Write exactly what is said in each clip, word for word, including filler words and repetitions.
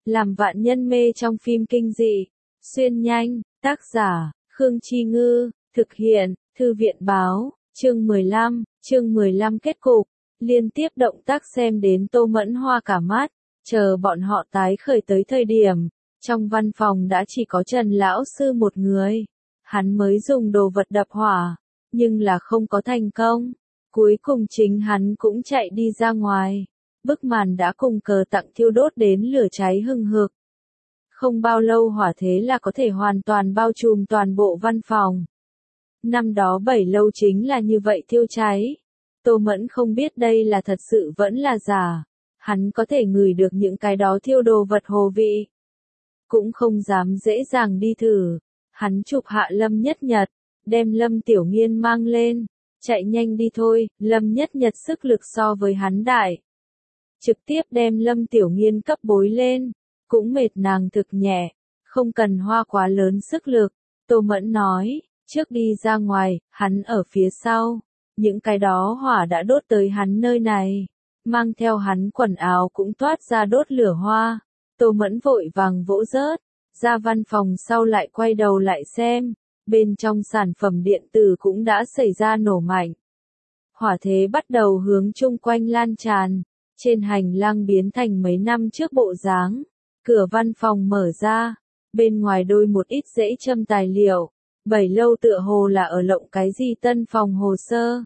Làm vạn nhân mê trong phim kinh dị. Xuyên nhanh, tác giả, Khương Chi Ngư, thực hiện, Thư viện Báo, chương mười lăm, chương mười lăm kết cục. Liên tiếp động tác xem đến Tô Mẫn hoa cả mắt, chờ bọn họ tái khởi tới thời điểm, trong văn phòng đã chỉ có Trần Lão Sư một người. Hắn mới dùng đồ vật đập hỏa, nhưng là không có thành công. Cuối cùng chính hắn cũng chạy đi ra ngoài. Bức màn đã cùng cờ tặng thiêu đốt đến lửa cháy hừng hực. Không bao lâu hỏa thế là có thể hoàn toàn bao trùm toàn bộ văn phòng. Năm đó bảy lâu chính là như vậy thiêu cháy. Tô Mẫn không biết đây là thật sự vẫn là giả. Hắn có thể ngửi được những cái đó thiêu đồ vật hồ vị. Cũng không dám dễ dàng đi thử. Hắn chụp hạ Lâm Nhất Nhật, đem Lâm Tiểu Nghiên mang lên. Chạy nhanh đi thôi, Lâm Nhất Nhật sức lực so với hắn đại. Trực tiếp đem Lâm Tiểu Nghiên cấp bối lên. Cũng mệt nàng thực nhẹ, không cần hoa quá lớn sức lực. Tô Mẫn nói, trước đi ra ngoài, hắn ở phía sau. Những cái đó hỏa đã đốt tới hắn nơi này. Mang theo hắn quần áo cũng toát ra đốt lửa hoa. Tô Mẫn vội vàng vỗ rớt. Ra văn phòng sau lại quay đầu lại xem. Bên trong sản phẩm điện tử cũng đã xảy ra nổ mạnh. Hỏa thế bắt đầu hướng chung quanh lan tràn. Trên hành lang biến thành mấy năm trước bộ dáng. Cửa văn phòng mở ra. Bên ngoài đôi một ít rễ châm tài liệu. Bảy lâu tựa hồ là ở lộng cái gì tân phòng hồ sơ.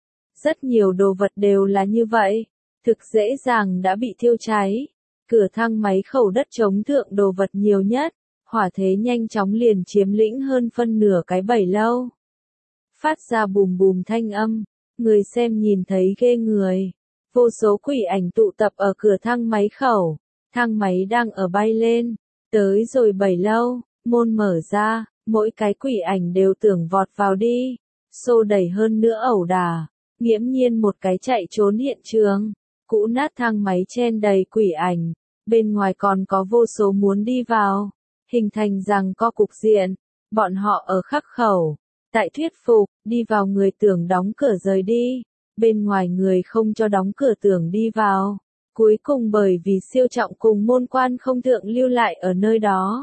Rất nhiều đồ vật đều là như vậy. Thực dễ dàng đã bị thiêu cháy. Cửa thang máy khẩu đất chống thượng đồ vật nhiều nhất. Hỏa thế nhanh chóng liền chiếm lĩnh hơn phân nửa cái bảy lâu. Phát ra bùm bùm thanh âm. Người xem nhìn thấy ghê người. Vô số quỷ ảnh tụ tập ở cửa thang máy khẩu. Thang máy đang ở bay lên. Tới rồi bảy lâu, môn mở ra. Mỗi cái quỷ ảnh đều tưởng vọt vào đi. Xô đẩy hơn nữa ẩu đả. Nghiễm nhiên một cái chạy trốn hiện trường. Cũ nát thang máy chen đầy quỷ ảnh. Bên ngoài còn có vô số muốn đi vào. Hình thành rằng co cục diện. Bọn họ ở khắc khẩu. Tại thuyết phục, đi vào người tưởng đóng cửa rời đi. Bên ngoài người không cho đóng cửa tưởng đi vào. Cuối cùng bởi vì siêu trọng cùng môn quan không thượng lưu lại ở nơi đó.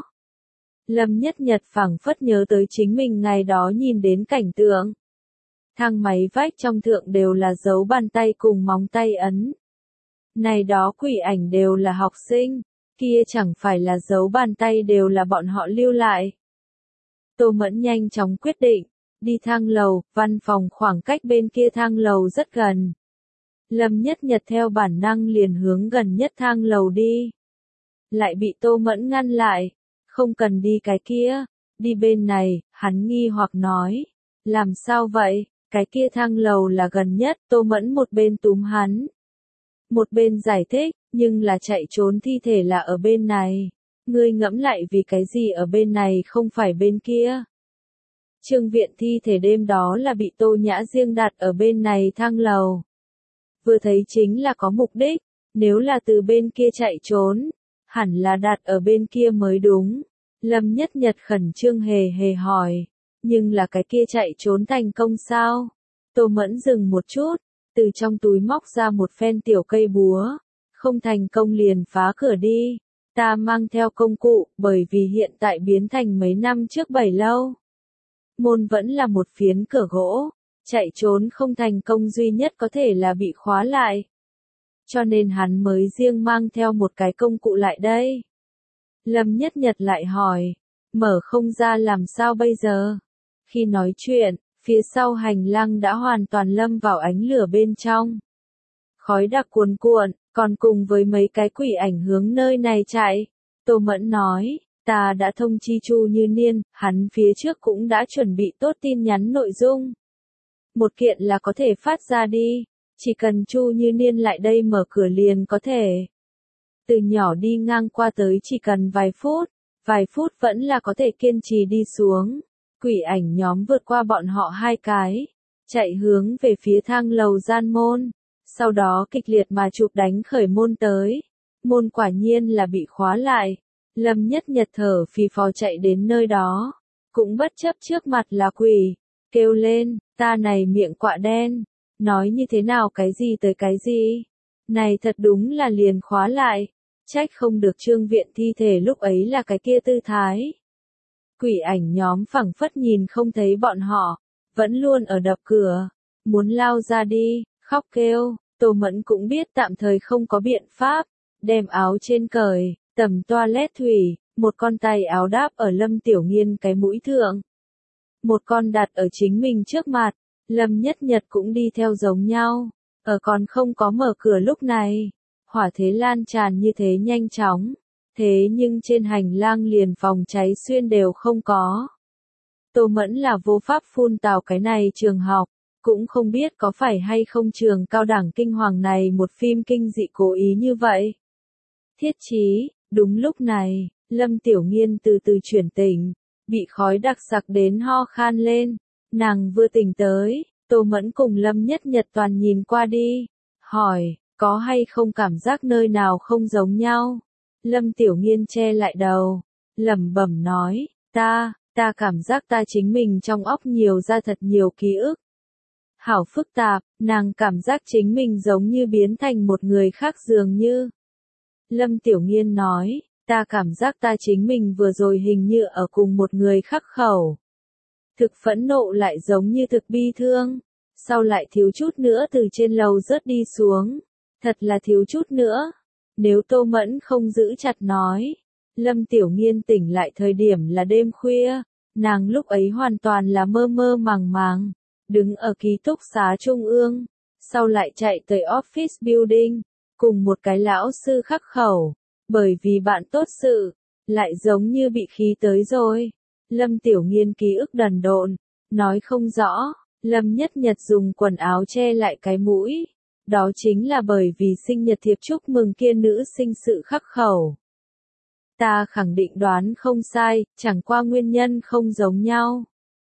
Lâm Nhất Nhật phảng phất nhớ tới chính mình ngày đó nhìn đến cảnh tượng. Thang máy vách trong thượng đều là dấu bàn tay cùng móng tay ấn. Này đó quỷ ảnh đều là học sinh, kia chẳng phải là dấu bàn tay đều là bọn họ lưu lại. Tô Mẫn nhanh chóng quyết định, đi thang lầu, văn phòng khoảng cách bên kia thang lầu rất gần. Lâm Nhất Nhật theo bản năng liền hướng gần nhất thang lầu đi. Lại bị Tô Mẫn ngăn lại. Không cần đi cái kia. Đi bên này, hắn nghi hoặc nói. Làm sao vậy? Cái kia thang lầu là gần nhất. Tô Mẫn một bên túm hắn. Một bên giải thích, nhưng là chạy trốn thi thể là ở bên này. Ngươi ngẫm lại vì cái gì ở bên này không phải bên kia. Trương viện thi thể đêm đó là bị Tô Nhã riêng đặt ở bên này thang lầu. Vừa thấy chính là có mục đích, nếu là từ bên kia chạy trốn, hẳn là đặt ở bên kia mới đúng. Lâm Nhất Nhật khẩn trương hề hề hỏi, nhưng là cái kia chạy trốn thành công sao? Tô Mẫn dừng một chút, từ trong túi móc ra một phen tiểu cây búa, không thành công liền phá cửa đi. Ta mang theo công cụ, bởi vì hiện tại biến thành mấy năm trước bảy lâu. Môn vẫn là một phiến cửa gỗ. Chạy trốn không thành công duy nhất có thể là bị khóa lại. Cho nên hắn mới riêng mang theo một cái công cụ lại đây. Lâm Nhất Nhật lại hỏi, mở không ra làm sao bây giờ? Khi nói chuyện, phía sau hành lang đã hoàn toàn lâm vào ánh lửa bên trong. Khói đặc cuồn cuộn, còn cùng với mấy cái quỷ ảnh hướng nơi này chạy. Tô Mẫn nói, ta đã thông chi Chu Như Niên, hắn phía trước cũng đã chuẩn bị tốt tin nhắn nội dung. Một kiện là có thể phát ra đi, chỉ cần Chu Như Niên lại đây mở cửa liền có thể. Từ nhỏ đi ngang qua tới chỉ cần vài phút, vài phút vẫn là có thể kiên trì đi xuống. Quỷ ảnh nhóm vượt qua bọn họ hai cái, chạy hướng về phía thang lầu gian môn, sau đó kịch liệt mà chụp đánh khởi môn tới. Môn quả nhiên là bị khóa lại. Lâm Nhất Nhật thở phì phò chạy đến nơi đó, cũng bất chấp trước mặt là quỷ, kêu lên, ta này miệng quạ đen, nói như thế nào cái gì tới cái gì, này thật đúng là liền khóa lại, Trách không được Trương Viện thi thể lúc ấy là cái kia tư thái. Quỷ ảnh nhóm phảng phất nhìn không thấy bọn họ, vẫn luôn ở đập cửa, muốn lao ra đi, khóc kêu. Tô Mẫn cũng biết tạm thời không có biện pháp, đem áo trên cởi, tầm toilet thủy, một con tay áo đáp ở Lâm Tiểu Nghiên cái mũi thượng. Một con đặt ở chính mình trước mặt, Lâm Nhất Nhật cũng đi theo giống nhau, ở còn không có mở cửa lúc này. Hỏa thế lan tràn như thế nhanh chóng, thế nhưng trên hành lang liền phòng cháy xuyên đều không có. Tô Mẫn là vô pháp phun tào cái này trường học, cũng không biết có phải hay không trường cao đẳng kinh hoàng này một phim kinh dị cố ý như vậy. Thiết chí, đúng lúc này, Lâm Tiểu Nghiên từ từ chuyển tỉnh, bị khói đặc sặc đến ho khan lên, nàng vừa tỉnh tới, Tô Mẫn cùng Lâm Nhất Nhật toàn nhìn qua đi, hỏi, có hay không cảm giác nơi nào không giống nhau? Lâm Tiểu Nghiên che lại đầu, lẩm bẩm nói, ta, ta cảm giác ta chính mình trong óc nhiều ra thật nhiều ký ức. Hảo phức tạp, nàng cảm giác chính mình giống như biến thành một người khác dường như. Lâm Tiểu Nghiên nói, ta cảm giác ta chính mình vừa rồi hình như ở cùng một người khắc khẩu. Thực phẫn nộ lại giống như thực bi thương, sau lại thiếu chút nữa từ trên lầu rớt đi xuống, thật là thiếu chút nữa. Nếu Tô Mẫn không giữ chặt nói, Lâm Tiểu Nghiên tỉnh lại thời điểm là đêm khuya, nàng lúc ấy hoàn toàn là mơ mơ màng màng, đứng ở ký túc xá trung ương, sau lại chạy tới office building, cùng một cái lão sư khắc khẩu, bởi vì bạn tốt sự, lại giống như bị khí tới rồi. Lâm Tiểu Nghiên ký ức đần độn, nói không rõ, Lâm Nhất Nhật dùng quần áo che lại cái mũi, đó chính là bởi vì sinh nhật thiệp chúc mừng kia nữ sinh sự khắc khẩu. Ta khẳng định đoán không sai, chẳng qua nguyên nhân không giống nhau.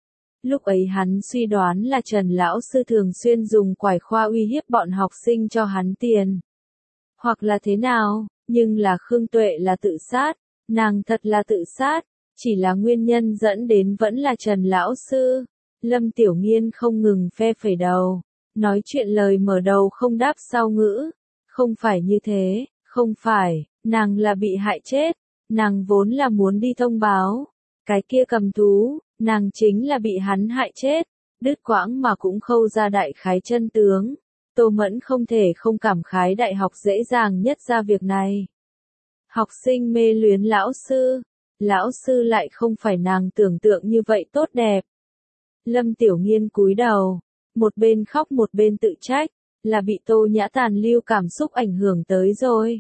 Lúc ấy hắn suy đoán là Trần lão sư thường xuyên dùng quải khoa uy hiếp bọn học sinh cho hắn tiền. Hoặc là thế nào, nhưng là Khương Tuệ là tự sát, nàng thật là tự sát, chỉ là nguyên nhân dẫn đến vẫn là Trần lão sư. Lâm Tiểu Nghiên không ngừng phe phẩy đầu, nói chuyện lời mở đầu không đáp sau ngữ. Không phải như thế, không phải, nàng là bị hại chết, nàng vốn là muốn đi thông báo. Cái kia cầm thú, nàng chính là bị hắn hại chết, đứt quãng mà cũng khâu ra đại khái chân tướng. Tô Mẫn không thể không cảm khái đại học dễ dàng nhất ra việc này. Học sinh mê luyến lão sư, lão sư lại không phải nàng tưởng tượng như vậy tốt đẹp. Lâm Tiểu Nghiên cúi đầu, một bên khóc một bên tự trách, là bị Tô Nhã tàn lưu cảm xúc ảnh hưởng tới rồi.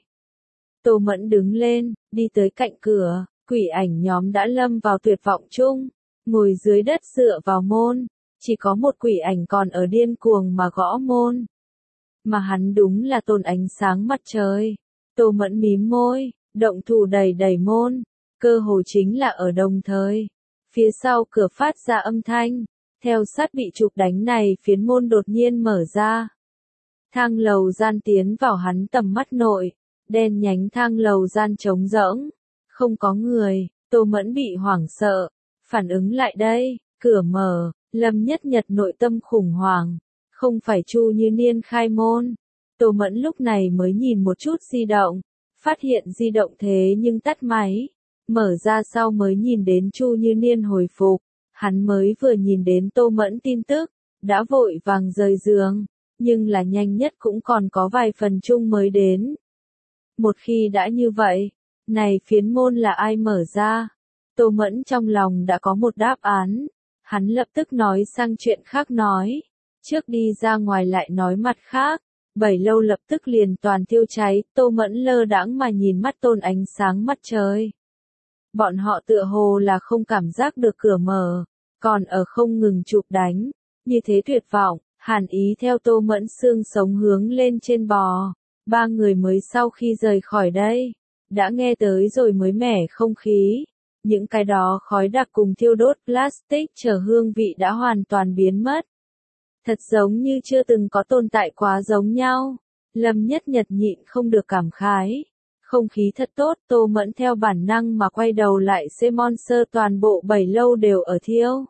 Tô Mẫn đứng lên, đi tới cạnh cửa, quỷ ảnh nhóm đã lâm vào tuyệt vọng chung, ngồi dưới đất dựa vào môn, chỉ có một quỷ ảnh còn ở điên cuồng mà gõ môn. Mà hắn đúng là tôn ánh sáng mặt trời. Tô Mẫn mím môi, động thủ đẩy đẩy môn, cơ hồ chính là ở đồng thời. Phía sau cửa phát ra âm thanh, theo sát bị chụp đánh này phiến môn đột nhiên mở ra. Thang lầu gian tiến vào hắn tầm mắt nội, đen nhánh thang lầu gian trống rỗng, không có người. Tô Mẫn bị hoảng sợ, phản ứng lại đây, cửa mở, Lâm Nhất Nhật nội tâm khủng hoảng, không phải Chu Như Niên khai môn. Tô Mẫn lúc này mới nhìn một chút di động, phát hiện di động thế nhưng tắt máy, mở ra sau mới nhìn đến Chu Như Niên hồi phục, hắn mới vừa nhìn đến Tô Mẫn tin tức, đã vội vàng rời giường, nhưng là nhanh nhất cũng còn có vài phần chung mới đến. Một khi đã như vậy, này phiến môn là ai mở ra? Tô Mẫn trong lòng đã có một đáp án, hắn lập tức nói sang chuyện khác nói, trước đi ra ngoài lại nói mặt khác, bảy lâu lập tức liền toàn tiêu cháy. Tô Mẫn lơ đãng mà nhìn mắt tôn ánh sáng mặt trời. Bọn họ tựa hồ là không cảm giác được cửa mở, còn ở không ngừng chụp đánh, như thế tuyệt vọng, hàn ý theo Tô Mẫn xương sống hướng lên trên bò. Ba người mới sau khi rời khỏi đây, đã nghe tới rồi mới mẻ không khí. Những cái đó khói đặc cùng thiêu đốt plastic chờ hương vị đã hoàn toàn biến mất. Thật giống như chưa từng có tồn tại quá giống nhau. Lâm Nhất Nhật nhịn không được cảm khái. Không khí thật tốt. Tô Mẫn theo bản năng mà quay đầu lại xem monster toàn bộ bảy lâu đều ở thiêu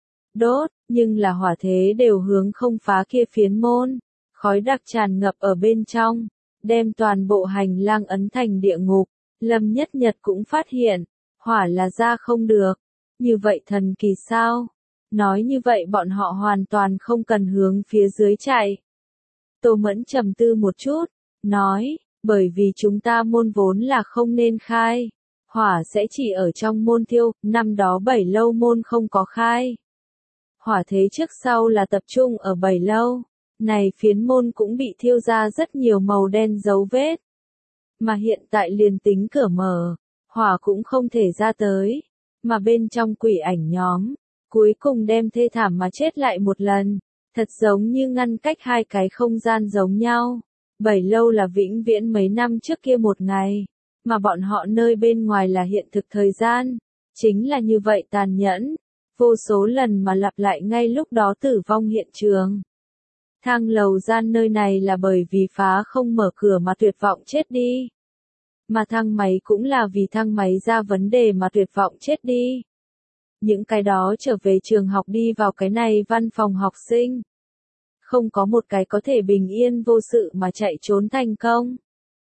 đốt, nhưng là hỏa thế đều hướng không phá kia phiến môn. Khói đặc tràn ngập ở bên trong, đem toàn bộ hành lang ấn thành địa ngục. Lâm Nhất Nhật cũng phát hiện, hỏa là ra không được. Như vậy thần kỳ sao? Nói như vậy bọn họ hoàn toàn không cần hướng phía dưới chạy. Tô Mẫn trầm tư một chút, nói, bởi vì chúng ta môn vốn là không nên khai. Hỏa sẽ chỉ ở trong môn thiêu, năm đó bảy lâu môn không có khai. Hỏa thế trước sau là tập trung ở bảy lâu. Này phiến môn cũng bị thiêu ra rất nhiều màu đen dấu vết. Mà hiện tại liền tính cửa mở, hỏa cũng không thể ra tới. Mà bên trong quỷ ảnh nhóm, cuối cùng đem thê thảm mà chết lại một lần. Thật giống như ngăn cách hai cái không gian giống nhau. Bảy lâu là vĩnh viễn mấy năm trước kia một ngày. Mà bọn họ nơi bên ngoài là hiện thực thời gian. Chính là như vậy tàn nhẫn. Vô số lần mà lặp lại ngay lúc đó tử vong hiện trường. Thang lầu gian nơi này là bởi vì phá không mở cửa mà tuyệt vọng chết đi. Mà thang máy cũng là vì thang máy ra vấn đề mà tuyệt vọng chết đi. Những cái đó trở về trường học đi vào cái này văn phòng học sinh. Không có một cái có thể bình yên vô sự mà chạy trốn thành công.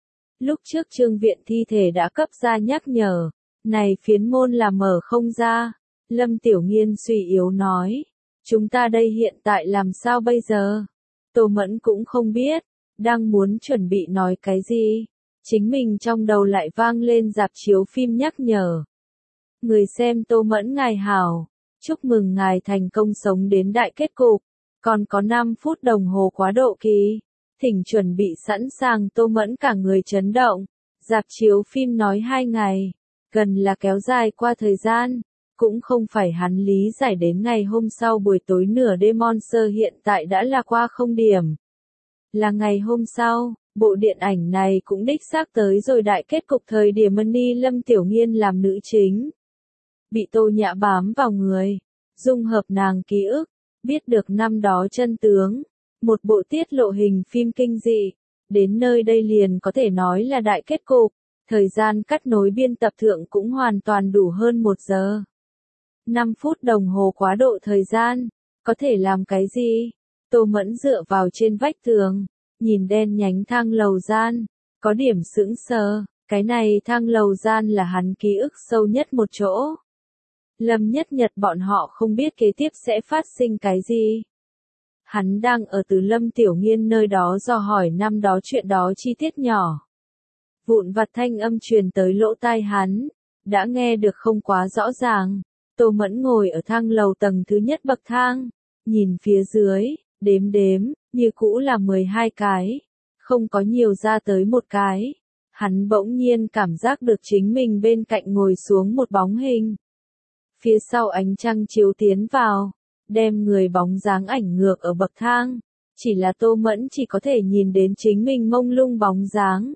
Lúc trước Trương Viện thi thể đã cấp ra nhắc nhở. Này phiến môn là mở không ra. Lâm Tiểu Nghiên suy yếu nói. Chúng ta đây hiện tại làm sao bây giờ? Tô Mẫn cũng không biết. Đang muốn chuẩn bị nói cái gì. Chính mình trong đầu lại vang lên rạp chiếu phim nhắc nhở. Người xem Tô Mẫn ngài hảo. Chúc mừng ngài thành công sống đến đại kết cục. Còn có năm phút đồng hồ quá độ kỳ. Thỉnh chuẩn bị sẵn sàng. Tô Mẫn cả người chấn động. Rạp chiếu phim nói hai ngày. Gần là kéo dài qua thời gian. Cũng không phải hắn lý giải đến ngày hôm sau buổi tối nửa đêm Monster hiện tại đã là qua không điểm. Là ngày hôm sau, bộ điện ảnh này cũng đích xác tới rồi đại kết cục thời điểm Money Lâm Tiểu Nghiên làm nữ chính. Bị Tô Nhã bám vào người, dung hợp nàng ký ức, biết được năm đó chân tướng. Một bộ tiết lộ hình phim kinh dị, đến nơi đây liền có thể nói là đại kết cục. Thời gian cắt nối biên tập thượng cũng hoàn toàn đủ hơn một giờ. năm phút đồng hồ quá độ thời gian, có thể làm cái gì? Tô Mẫn dựa vào trên vách tường, nhìn đen nhánh thang lầu gian, có điểm sững sờ, cái này thang lầu gian là hắn ký ức sâu nhất một chỗ. Lâm Nhất Nhật bọn họ không biết kế tiếp sẽ phát sinh cái gì. Hắn đang ở từ Lâm Tiểu Nghiên nơi đó dò hỏi năm đó chuyện đó chi tiết nhỏ. Vụn vặt thanh âm truyền tới lỗ tai hắn, đã nghe được không quá rõ ràng. Tô Mẫn ngồi ở thang lầu tầng thứ nhất bậc thang, nhìn phía dưới, đếm đếm, như cũ là mười hai cái, không có nhiều ra tới một cái. Hắn bỗng nhiên cảm giác được chính mình bên cạnh ngồi xuống một bóng hình. Phía sau ánh trăng chiếu tiến vào, đem người bóng dáng ảnh ngược ở bậc thang, chỉ là Tô Mẫn chỉ có thể nhìn đến chính mình mông lung bóng dáng.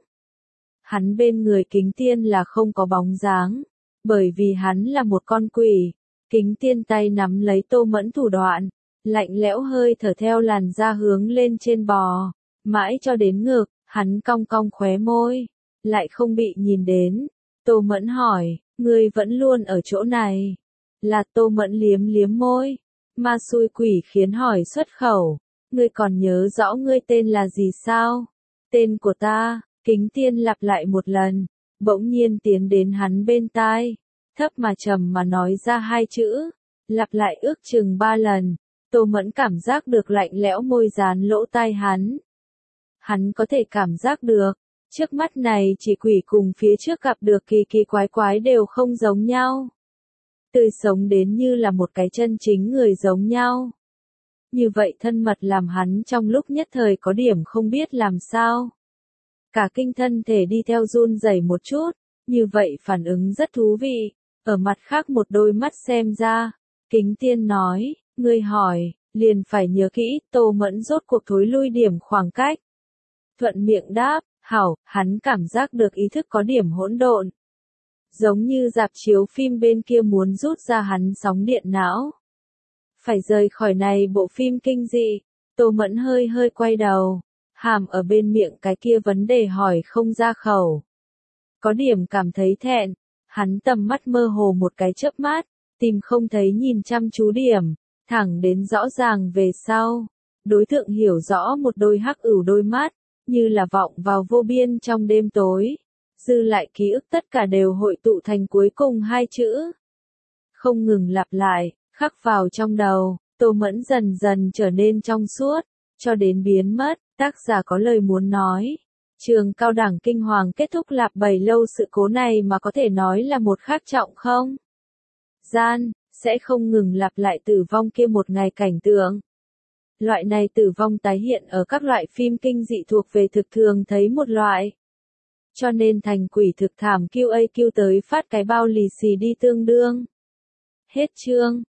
Hắn bên người kính tiên là không có bóng dáng. Bởi vì hắn là một con quỷ, kính tiên tay nắm lấy Tô Mẫn thủ đoạn, lạnh lẽo hơi thở theo làn da hướng lên trên bò, mãi cho đến ngực, hắn cong cong khóe môi, lại không bị nhìn đến. Tô Mẫn hỏi, ngươi vẫn luôn ở chỗ này. Là Tô Mẫn liếm liếm môi, ma xui quỷ khiến hỏi xuất khẩu, ngươi còn nhớ rõ ngươi tên là gì sao? Tên của ta, kính tiên lặp lại một lần. Bỗng nhiên tiến đến hắn bên tai, thấp mà trầm mà nói ra hai chữ, lặp lại ước chừng ba lần. Tô Mẫn cảm giác được lạnh lẽo môi dán lỗ tai hắn. Hắn có thể cảm giác được, trước mắt này chỉ quỷ cùng phía trước gặp được kỳ kỳ quái quái đều không giống nhau. Tươi sống đến như là một cái chân chính người giống nhau. Như vậy thân mật làm hắn trong lúc nhất thời có điểm không biết làm sao. Cả kinh thân thể đi theo run rẩy một chút, như vậy phản ứng rất thú vị. Ở mặt khác một đôi mắt xem ra, kính tiên nói, ngươi hỏi, liền phải nhớ kỹ. Tô Mẫn rốt cuộc thối lui điểm khoảng cách. Thuận miệng đáp, hảo, hắn cảm giác được ý thức có điểm hỗn độn. Giống như rạp chiếu phim bên kia muốn rút ra hắn sóng điện não. Phải rời khỏi này bộ phim kinh dị. Tô Mẫn hơi hơi quay đầu. Hàm ở bên miệng cái kia vấn đề hỏi không ra khẩu. Có điểm cảm thấy thẹn, hắn tầm mắt mơ hồ một cái chớp mắt, tìm không thấy nhìn chăm chú điểm, thẳng đến rõ ràng về sau. Đối tượng hiểu rõ một đôi hắc ửu đôi mắt, như là vọng vào vô biên trong đêm tối. Dư lại ký ức tất cả đều hội tụ thành cuối cùng hai chữ. Không ngừng lặp lại, khắc vào trong đầu, Tô Mẫn dần dần trở nên trong suốt, cho đến biến mất. Tác giả có lời muốn nói. Trường cao đẳng kinh hoàng kết thúc lặp bày lâu sự cố này mà có thể nói là một khác trọng không? Gian, sẽ không ngừng lặp lại tử vong kia một ngày cảnh tượng. Loại này tử vong tái hiện ở các loại phim kinh dị thuộc về thực thường thấy một loại. Cho nên thành quỷ thực thảm quy a quy tới phát cái bao lì xì đi tương đương. Hết chương.